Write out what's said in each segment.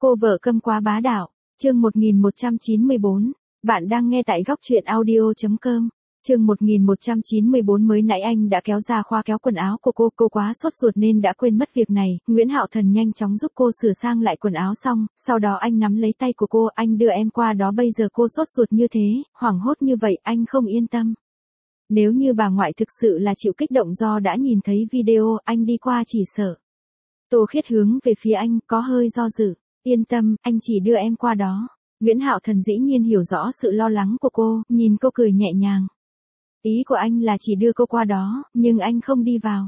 Cô vợ câm quá bá đạo, chương 1194, bạn đang nghe tại góc truyện audio.com. Chương 1194 mới nãy anh đã kéo ra khoa kéo quần áo của cô quá sốt ruột nên đã quên mất việc này, Nguyễn Hạo Thần nhanh chóng giúp cô sửa sang lại quần áo xong, sau đó anh nắm lấy tay của cô, anh đưa em qua đó bây giờ cô sốt ruột như thế, hoảng hốt như vậy anh không yên tâm. Nếu như bà ngoại thực sự là chịu kích động do đã nhìn thấy video, anh đi qua chỉ sợ. Tô Khiết hướng về phía anh, có hơi do dự, yên tâm, anh chỉ đưa em qua đó. Nguyễn Hạo Thần dĩ nhiên hiểu rõ sự lo lắng của cô, nhìn cô cười nhẹ nhàng. Ý của anh là chỉ đưa cô qua đó, nhưng anh không đi vào.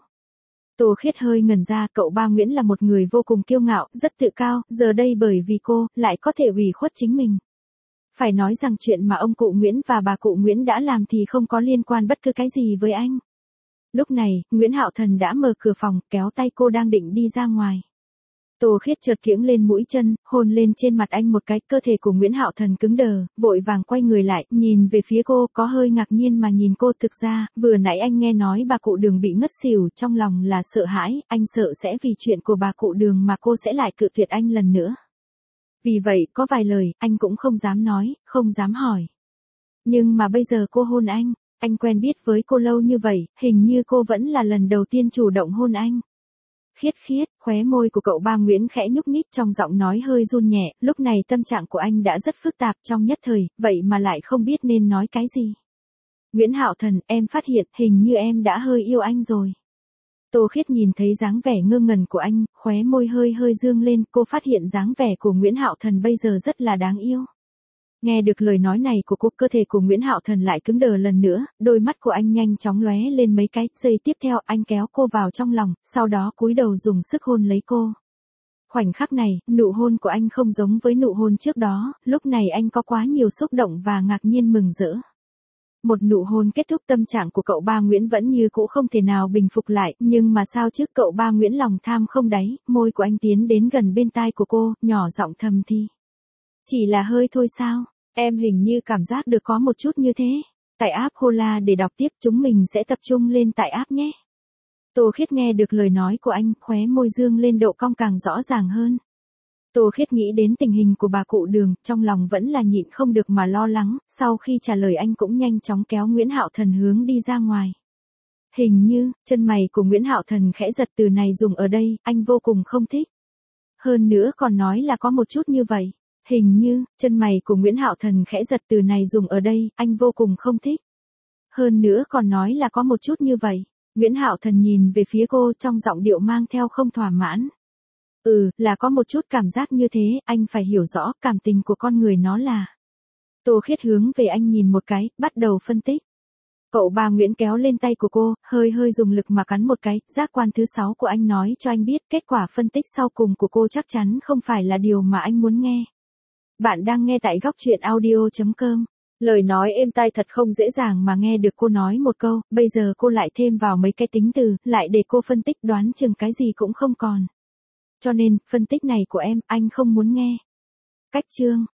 Tô Khiết hơi ngẩn ra, cậu ba Nguyễn là một người vô cùng kiêu ngạo, rất tự cao, giờ đây bởi vì cô, lại có thể ủy khuất chính mình. Phải nói rằng chuyện mà ông cụ Nguyễn và bà cụ Nguyễn đã làm thì không có liên quan bất cứ cái gì với anh. Lúc này, Nguyễn Hạo Thần đã mở cửa phòng, kéo tay cô đang định đi ra ngoài. Tô Khiết chợt kiễng lên mũi chân, hôn lên trên mặt anh một cái, cơ thể của Nguyễn Hạo Thần cứng đờ, vội vàng quay người lại, nhìn về phía cô, có hơi ngạc nhiên mà nhìn cô. Thực ra, vừa nãy anh nghe nói bà cụ Đường bị ngất xỉu, trong lòng là sợ hãi, anh sợ sẽ vì chuyện của bà cụ Đường mà cô sẽ lại cự tuyệt anh lần nữa. Vì vậy, có vài lời, anh cũng không dám nói, không dám hỏi. Nhưng mà bây giờ cô hôn anh quen biết với cô lâu như vậy, hình như cô vẫn là lần đầu tiên chủ động hôn anh. Khiết khiết, khóe môi của cậu ba Nguyễn khẽ nhúc nhích, trong giọng nói hơi run nhẹ, lúc này tâm trạng của anh đã rất phức tạp trong nhất thời, vậy mà lại không biết nên nói cái gì. Nguyễn Hạo Thần, em phát hiện, hình như em đã hơi yêu anh rồi. Tô Khiết nhìn thấy dáng vẻ ngơ ngẩn của anh, khóe môi hơi dương lên, cô phát hiện dáng vẻ của Nguyễn Hạo Thần bây giờ rất là đáng yêu. Nghe được lời nói này của cô, cơ thể của Nguyễn Hạo Thần lại cứng đờ lần nữa, đôi mắt của anh nhanh chóng lóe lên mấy cái, giây tiếp theo anh kéo cô vào trong lòng, sau đó cúi đầu dùng sức hôn lấy cô. Khoảnh khắc này, nụ hôn của anh không giống với nụ hôn trước đó, lúc này anh có quá nhiều xúc động và ngạc nhiên mừng rỡ. Một nụ hôn kết thúc, tâm trạng của cậu ba Nguyễn vẫn như cũ, không thể nào bình phục lại, nhưng mà sao chứ, cậu ba Nguyễn lòng tham không đáy, môi của anh tiến đến gần bên tai của cô, nhỏ giọng thầm thì. Chỉ là hơi thôi sao? Em hình như cảm giác được có một chút như thế. Tải app Hola để đọc tiếp, chúng mình sẽ tập trung lên tại app nhé. Tô Khiết nghe được lời nói của anh, khóe môi dương lên, độ cong càng rõ ràng hơn. Tô Khiết nghĩ đến tình hình của bà cụ Đường, trong lòng vẫn là nhịn không được mà lo lắng, sau khi trả lời anh cũng nhanh chóng kéo Nguyễn Hạo Thần hướng đi ra ngoài. Hình như, chân mày của Nguyễn Hạo Thần khẽ giật, từ này dùng ở đây, anh vô cùng không thích. Hơn nữa còn nói là có một chút như vậy. Hình như, chân mày của Nguyễn Hạo Thần khẽ giật, từ này dùng ở đây, anh vô cùng không thích. Hơn nữa còn nói là có một chút như vậy. Nguyễn Hạo Thần nhìn về phía cô, trong giọng điệu mang theo không thỏa mãn. Là có một chút cảm giác như thế, anh phải hiểu rõ, cảm tình của con người nó là. Tô Khiết hướng về anh nhìn một cái, bắt đầu phân tích. Cậu ba Nguyễn kéo lên tay của cô, hơi dùng lực mà cắn một cái, giác quan thứ 6 của anh nói cho anh biết, kết quả phân tích sau cùng của cô chắc chắn không phải là điều mà anh muốn nghe. Bạn đang nghe tại góc truyện audio.com. Lời nói êm tai thật không dễ dàng mà nghe được cô nói một câu, bây giờ cô lại thêm vào mấy cái tính từ, lại để cô phân tích, đoán chừng cái gì cũng không còn. Cho nên, phân tích này của em, anh không muốn nghe. Cách chương.